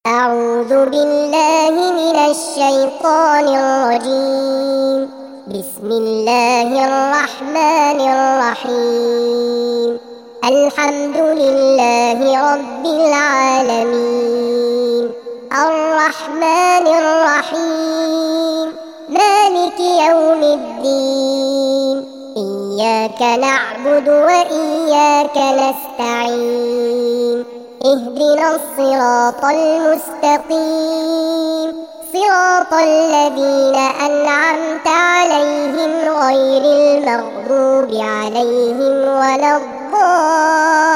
أعوذ بالله من الشيطان الرجيم. بسم الله الرحمن الرحيم. الحمد لله رب العالمين، الرحمن الرحيم، مالك يوم الدين، إياك نعبد وإياك نستعين، اهدنا الصراط المستقيم، صراط الذين أنعمت عليهم غير المغضوب عليهم ولا الضالين.